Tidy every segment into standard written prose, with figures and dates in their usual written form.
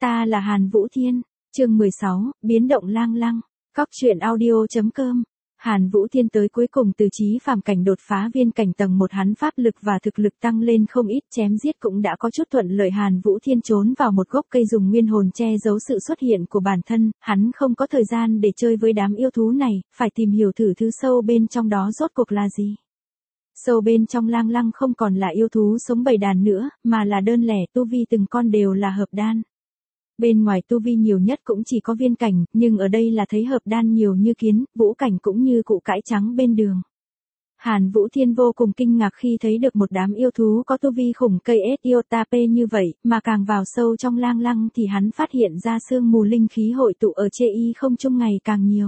Ta là Hàn Vũ Thiên, chương 16, biến động lang lăng, Cóc truyện audio.com. Hàn Vũ Thiên tới cuối cùng từ chí phàm cảnh đột phá viên cảnh tầng 1, hắn pháp lực và thực lực tăng lên không ít, chém giết cũng đã có chút thuận lợi. Hàn Vũ Thiên trốn vào một gốc cây dùng nguyên hồn che giấu sự xuất hiện của bản thân, hắn không có thời gian để chơi với đám yêu thú này, phải tìm hiểu thử thứ sâu bên trong đó rốt cuộc là gì. Sâu bên trong lang lăng không còn là yêu thú sống bầy đàn nữa, mà là đơn lẻ, tu vi từng con đều là hợp đan. Bên ngoài tu vi nhiều nhất cũng chỉ có viên cảnh, nhưng ở đây là thấy hợp đan nhiều như kiến, vũ cảnh cũng như củ cải trắng bên đường. Hàn Vũ Thiên vô cùng kinh ngạc khi thấy được một đám yêu thú có tu vi khủng cây Etiotape như vậy, mà càng vào sâu trong lang lăng thì hắn phát hiện ra sương mù linh khí hội tụ ở chê y không trung ngày càng nhiều.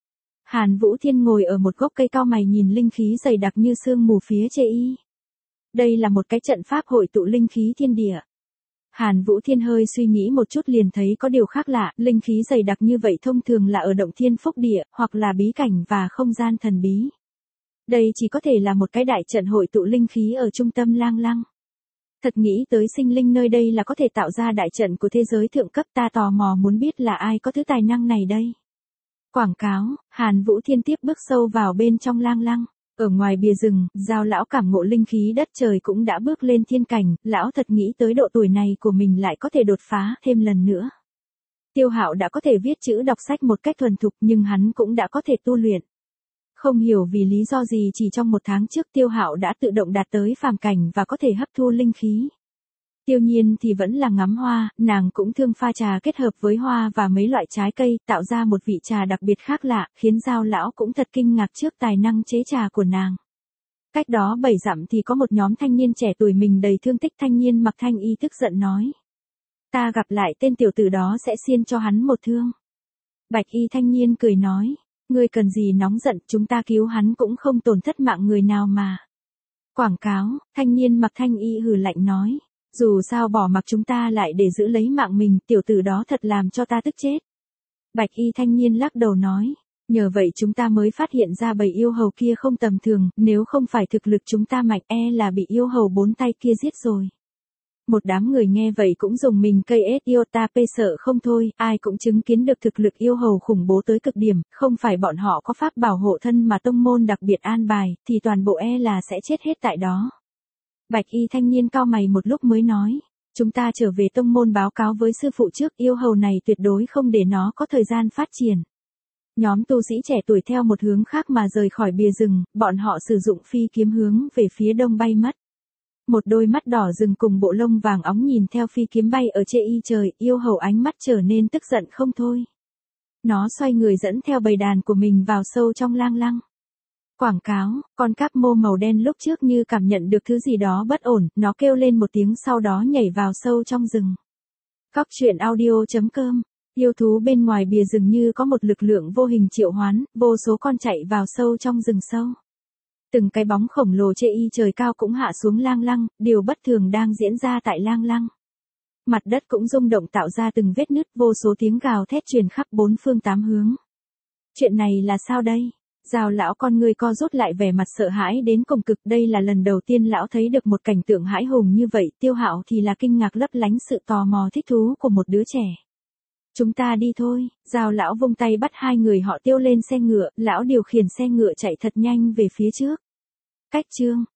Hàn Vũ Thiên ngồi ở một gốc cây cao mày nhìn linh khí dày đặc như sương mù phía chê y. Đây là một cái trận pháp hội tụ linh khí thiên địa. Hàn Vũ Thiên hơi suy nghĩ một chút liền thấy có điều khác lạ, linh khí dày đặc như vậy thông thường là ở động thiên phúc địa, hoặc là bí cảnh và không gian thần bí. Đây chỉ có thể là một cái đại trận hội tụ linh khí ở trung tâm lang lăng. Thật nghĩ tới sinh linh nơi đây là có thể tạo ra đại trận của thế giới thượng cấp, ta tò mò muốn biết là ai có thứ tài năng này đây. Quảng cáo, Hàn Vũ Thiên tiếp bước sâu vào bên trong lang lăng. Ở ngoài bìa rừng, Giao lão cảm ngộ linh khí đất trời cũng đã bước lên thiên cảnh, lão thật nghĩ tới độ tuổi này của mình lại có thể đột phá thêm lần nữa. Tiêu Hạo đã có thể viết chữ đọc sách một cách thuần thục, nhưng hắn cũng đã có thể tu luyện. Không hiểu vì lý do gì chỉ trong một tháng trước Tiêu Hạo đã tự động đạt tới phàm cảnh và có thể hấp thu linh khí. Tiêu Nhiên thì vẫn là ngắm hoa, nàng cũng thương pha trà kết hợp với hoa và mấy loại trái cây, tạo ra một vị trà đặc biệt khác lạ, khiến Giao lão cũng thật kinh ngạc trước tài năng chế trà của nàng. Cách đó 7 dặm thì có một nhóm thanh niên trẻ tuổi mình đầy thương tích, thanh niên mặc thanh y tức giận nói. Ta gặp lại tên tiểu tử đó sẽ xiên cho hắn một thương. Bạch y thanh niên cười nói, ngươi cần gì nóng giận, chúng ta cứu hắn cũng không tổn thất mạng người nào mà. Quảng cáo, thanh niên mặc thanh y hừ lạnh nói. Dù sao bỏ mặc chúng ta lại để giữ lấy mạng mình, tiểu tử đó thật làm cho ta tức chết. Bạch y thanh niên lắc đầu nói, nhờ vậy chúng ta mới phát hiện ra bầy yêu hầu kia không tầm thường, nếu không phải thực lực chúng ta mạnh là bị yêu hầu 4 tay kia giết rồi. Một đám người nghe vậy cũng dùng mình cây Etiotape sợ không thôi, ai cũng chứng kiến được thực lực yêu hầu khủng bố tới cực điểm, không phải bọn họ có pháp bảo hộ thân mà tông môn đặc biệt an bài, thì toàn bộ là sẽ chết hết tại đó. Bạch y thanh niên cau mày một lúc mới nói, chúng ta trở về tông môn báo cáo với sư phụ trước, yêu hầu này tuyệt đối không để nó có thời gian phát triển. Nhóm tu sĩ trẻ tuổi theo một hướng khác mà rời khỏi bìa rừng, bọn họ sử dụng phi kiếm hướng về phía đông bay mất. Một đôi mắt đỏ rừng cùng bộ lông vàng óng nhìn theo phi kiếm bay ở chê y trời, yêu hầu ánh mắt trở nên tức giận không thôi. Nó xoay người dẫn theo bầy đàn của mình vào sâu trong lang lăng. Quảng cáo, con cáp mô màu đen lúc trước như cảm nhận được thứ gì đó bất ổn, nó kêu lên một tiếng sau đó nhảy vào sâu trong rừng. Cóc truyện audio.com, yêu thú bên ngoài bìa rừng như có một lực lượng vô hình triệu hoán, vô số con chạy vào sâu trong rừng sâu. Từng cái bóng khổng lồ chê y trời cao cũng hạ xuống lang lăng, điều bất thường đang diễn ra tại lang lăng. Mặt đất cũng rung động tạo ra từng vết nứt, vô số tiếng gào thét truyền khắp 4 phương 8 hướng. Chuyện này là sao đây? Giao lão con người co rút lại vẻ mặt sợ hãi đến cùng cực, đây là lần đầu tiên lão thấy được một cảnh tượng hãi hùng như vậy, Tiêu Hạo thì là kinh ngạc lấp lánh sự tò mò thích thú của một đứa trẻ. Chúng ta đi thôi, Giao lão vung tay bắt hai người họ Tiêu lên xe ngựa, lão điều khiển xe ngựa chạy thật nhanh về phía trước. Cách chương